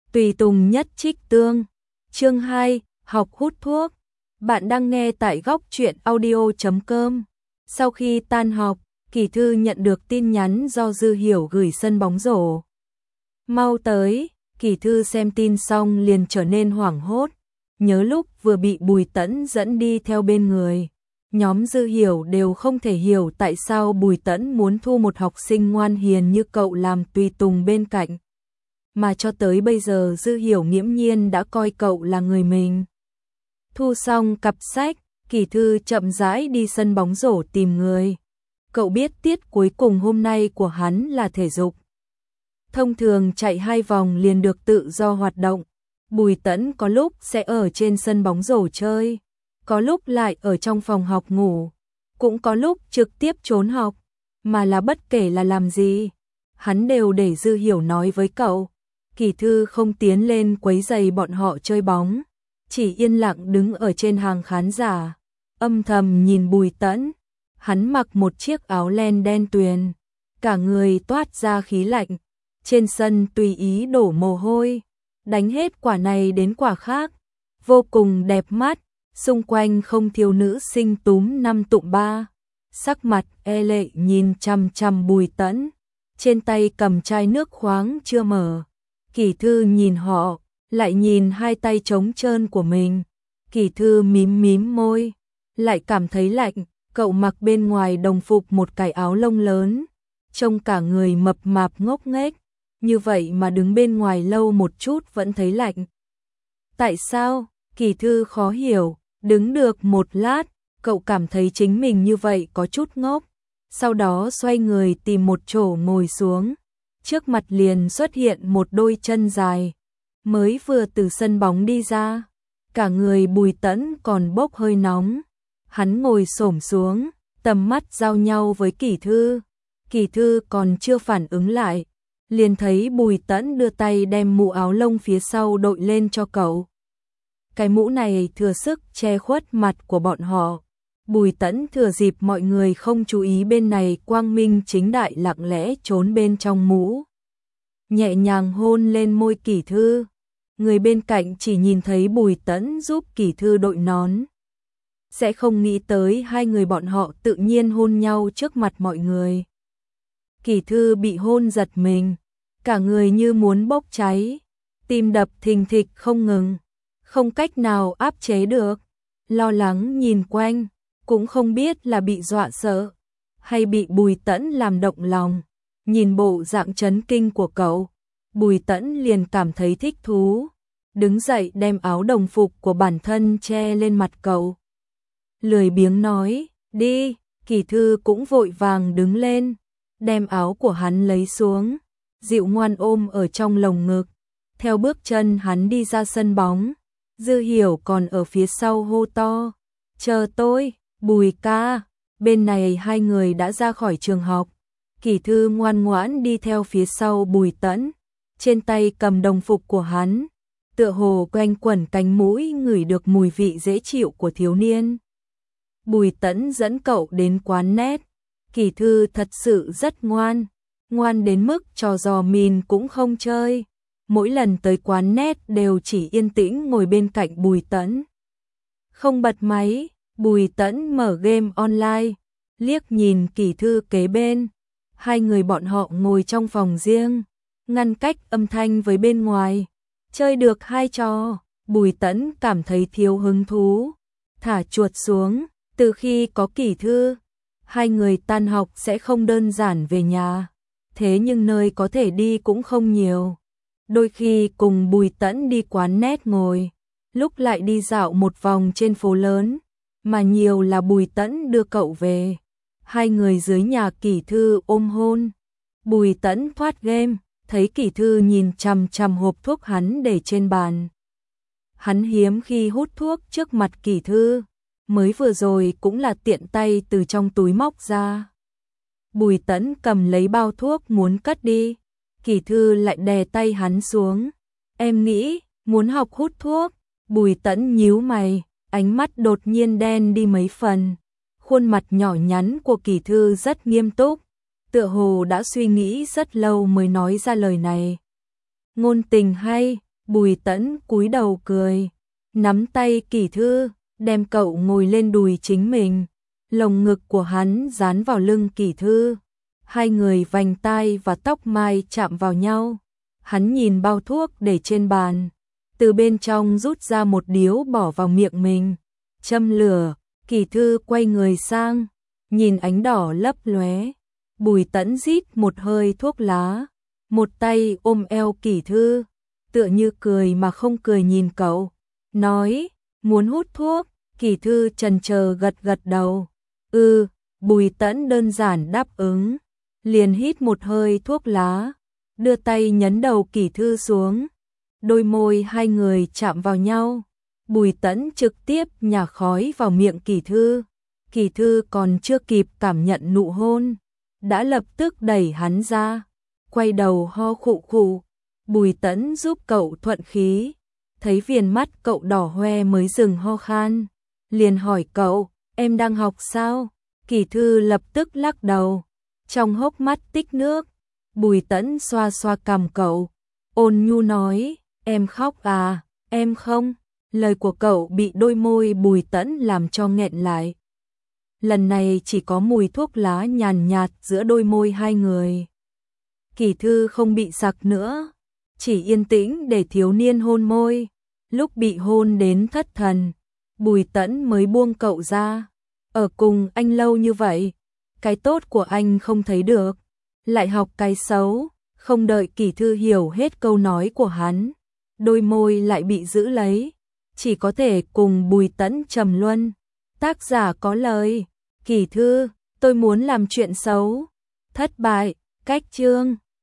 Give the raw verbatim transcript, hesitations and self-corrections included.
Tùy tùng nhất trích tương. Chương hai, học hút thuốc. Bạn đang nghe tại góc truyện audio chấm com. Sau khi tan học, Kỳ Thư nhận được tin nhắn do Dư Hiểu gửi sân bóng rổ. Mau tới, Kỳ Thư xem tin xong liền trở nên hoảng hốt, nhớ lúc vừa bị Bùi Tẫn dẫn đi theo bên người. Nhóm Dư Hiểu đều không thể hiểu tại sao Bùi Tẫn muốn thu một học sinh ngoan hiền như cậu làm tùy tùng bên cạnh. Mà cho tới bây giờ Dư Hiểu nghiễm nhiên đã coi cậu là người mình. Thu xong cặp sách, Kỳ Thư chậm rãi đi sân bóng rổ tìm người. Cậu biết tiết cuối cùng hôm nay của hắn là thể dục. Thông thường chạy hai vòng liền được tự do hoạt động. Bùi Tẫn có lúc sẽ ở trên sân bóng rổ chơi, có lúc lại ở trong phòng học ngủ, cũng có lúc trực tiếp trốn học, mà là bất kể là làm gì, hắn đều để Dư Hiểu nói với cậu. Kỳ Thư không tiến lên quấy rầy bọn họ chơi bóng, chỉ yên lặng đứng ở trên hàng khán giả, âm thầm nhìn Bùi Tẫn. Hắn mặc một chiếc áo len đen tuyền, cả người toát ra khí lạnh, trên sân tùy ý đổ mồ hôi, đánh hết quả này đến quả khác, vô cùng đẹp mắt, xung quanh không thiếu nữ sinh túm năm tụm ba, sắc mặt e lệ nhìn chằm chằm Bùi Tẫn, trên tay cầm chai nước khoáng chưa mở. Kỳ Thư nhìn họ, lại nhìn hai tay trống trơn của mình, Kỳ Thư mím mím môi, lại cảm thấy lạnh. Cậu mặc bên ngoài đồng phục một cái áo lông lớn, trông cả người mập mạp ngốc nghếch, như vậy mà đứng bên ngoài lâu một chút vẫn thấy lạnh. Tại sao? Kỳ Thư khó hiểu, đứng được một lát, cậu cảm thấy chính mình như vậy có chút ngốc, sau đó xoay người tìm một chỗ ngồi xuống, trước mặt liền xuất hiện một đôi chân dài, mới vừa từ sân bóng đi ra, cả người Bùi Tẫn còn bốc hơi nóng. Hắn ngồi xổm xuống, tầm mắt giao nhau với Kỳ Thư. Kỳ Thư còn chưa phản ứng lại, liền thấy Bùi Tẫn đưa tay đem mũ áo lông phía sau đội lên cho cậu. Cái mũ này thừa sức che khuất mặt của bọn họ. Bùi Tẫn thừa dịp mọi người không chú ý bên này quang minh chính đại lặng lẽ trốn bên trong mũ. Nhẹ nhàng hôn lên môi Kỳ Thư. Người bên cạnh chỉ nhìn thấy Bùi Tẫn giúp Kỳ Thư đội nón, sẽ không nghĩ tới hai người bọn họ tự nhiên hôn nhau trước mặt mọi người. Kỳ Thư bị hôn giật mình, cả người như muốn bốc cháy, tim đập thình thịch không ngừng, không cách nào áp chế được, lo lắng nhìn quanh, cũng không biết là bị dọa sợ, hay bị Bùi Tẫn làm động lòng. Nhìn bộ dạng chấn kinh của cậu, Bùi Tẫn liền cảm thấy thích thú, đứng dậy đem áo đồng phục của bản thân che lên mặt cậu. Lười biếng nói, đi, Kỳ Thư cũng vội vàng đứng lên, đem áo của hắn lấy xuống, dịu ngoan ôm ở trong lồng ngực, theo bước chân hắn đi ra sân bóng. Dư Hiểu còn ở phía sau hô to, chờ tôi, Bùi ca. Bên này hai người đã ra khỏi trường học, Kỳ Thư ngoan ngoãn đi theo phía sau Bùi Tẫn, trên tay cầm đồng phục của hắn, tựa hồ quanh quẩn cánh mũi ngửi được mùi vị dễ chịu của thiếu niên. Bùi Tẫn dẫn cậu đến quán net, Kỳ Thư thật sự rất ngoan, ngoan đến mức trò giò mìn cũng không chơi, mỗi lần tới quán net đều chỉ yên tĩnh ngồi bên cạnh Bùi Tẫn. Không bật máy, Bùi Tẫn mở game online, liếc nhìn Kỳ Thư kế bên, hai người bọn họ ngồi trong phòng riêng, ngăn cách âm thanh với bên ngoài, chơi được hai trò, Bùi Tẫn cảm thấy thiếu hứng thú, thả chuột xuống. Từ khi có Kỳ Thư, hai người tan học sẽ không đơn giản về nhà, thế nhưng nơi có thể đi cũng không nhiều. Đôi khi cùng Bùi Tẫn đi quán net ngồi, lúc lại đi dạo một vòng trên phố lớn, mà nhiều là Bùi Tẫn đưa cậu về. Hai người dưới nhà Kỳ Thư ôm hôn. Bùi Tẫn thoát game, thấy Kỳ Thư nhìn chằm chằm hộp thuốc hắn để trên bàn. Hắn hiếm khi hút thuốc trước mặt Kỳ Thư, mới vừa rồi cũng là tiện tay từ trong túi móc ra. Bùi Tẫn cầm lấy bao thuốc muốn cất đi, Kỳ Thư lại đè tay hắn xuống. Em nghĩ, muốn học hút thuốc. Bùi Tẫn nhíu mày, ánh mắt đột nhiên đen đi mấy phần. Khuôn mặt nhỏ nhắn của Kỳ Thư rất nghiêm túc, tựa hồ đã suy nghĩ rất lâu mới nói ra lời này. Ngôn tình hay, Bùi Tẫn cúi đầu cười, nắm tay Kỳ Thư, đem cậu ngồi lên đùi chính mình. Lồng ngực của hắn dán vào lưng Kỳ Thư. Hai người vành tai và tóc mai chạm vào nhau. Hắn nhìn bao thuốc để trên bàn, từ bên trong rút ra một điếu bỏ vào miệng mình, châm lửa. Kỳ Thư quay người sang, nhìn ánh đỏ lấp lóe. Bùi Tẫn rít một hơi thuốc lá, một tay ôm eo Kỳ Thư, tựa như cười mà không cười nhìn cậu, nói, muốn hút thuốc. Kỳ Thư chần chờ gật gật đầu. Ừ, Bùi Tẫn đơn giản đáp ứng, liền hít một hơi thuốc lá, đưa tay nhấn đầu Kỳ Thư xuống. Đôi môi hai người chạm vào nhau. Bùi Tẫn trực tiếp nhả khói vào miệng Kỳ Thư. Kỳ Thư còn chưa kịp cảm nhận nụ hôn, đã lập tức đẩy hắn ra, quay đầu ho khụ khụ. Bùi Tẫn giúp cậu thuận khí, thấy viền mắt cậu đỏ hoe mới dừng ho khan, liền hỏi cậu, em đang học sao? Kỳ Thư lập tức lắc đầu, trong hốc mắt tích nước. Bùi Tẫn xoa xoa cằm cậu, ôn nhu nói, em khóc à? Em không. Lời của cậu bị đôi môi Bùi Tẫn làm cho nghẹn lại. Lần này chỉ có mùi thuốc lá nhàn nhạt giữa đôi môi hai người. Kỳ Thư không bị sặc nữa, chỉ yên tĩnh để thiếu niên hôn môi. Lúc bị hôn đến thất thần, Bùi Tẫn mới buông cậu ra. Ở cùng anh lâu như vậy, cái tốt của anh không thấy được, lại học cái xấu. Không đợi Kỳ Thư hiểu hết câu nói của hắn, đôi môi lại bị giữ lấy, chỉ có thể cùng Bùi Tẫn trầm luân. Tác giả có lời, Kỳ Thư, tôi muốn làm chuyện xấu. Thất bại, cách chương.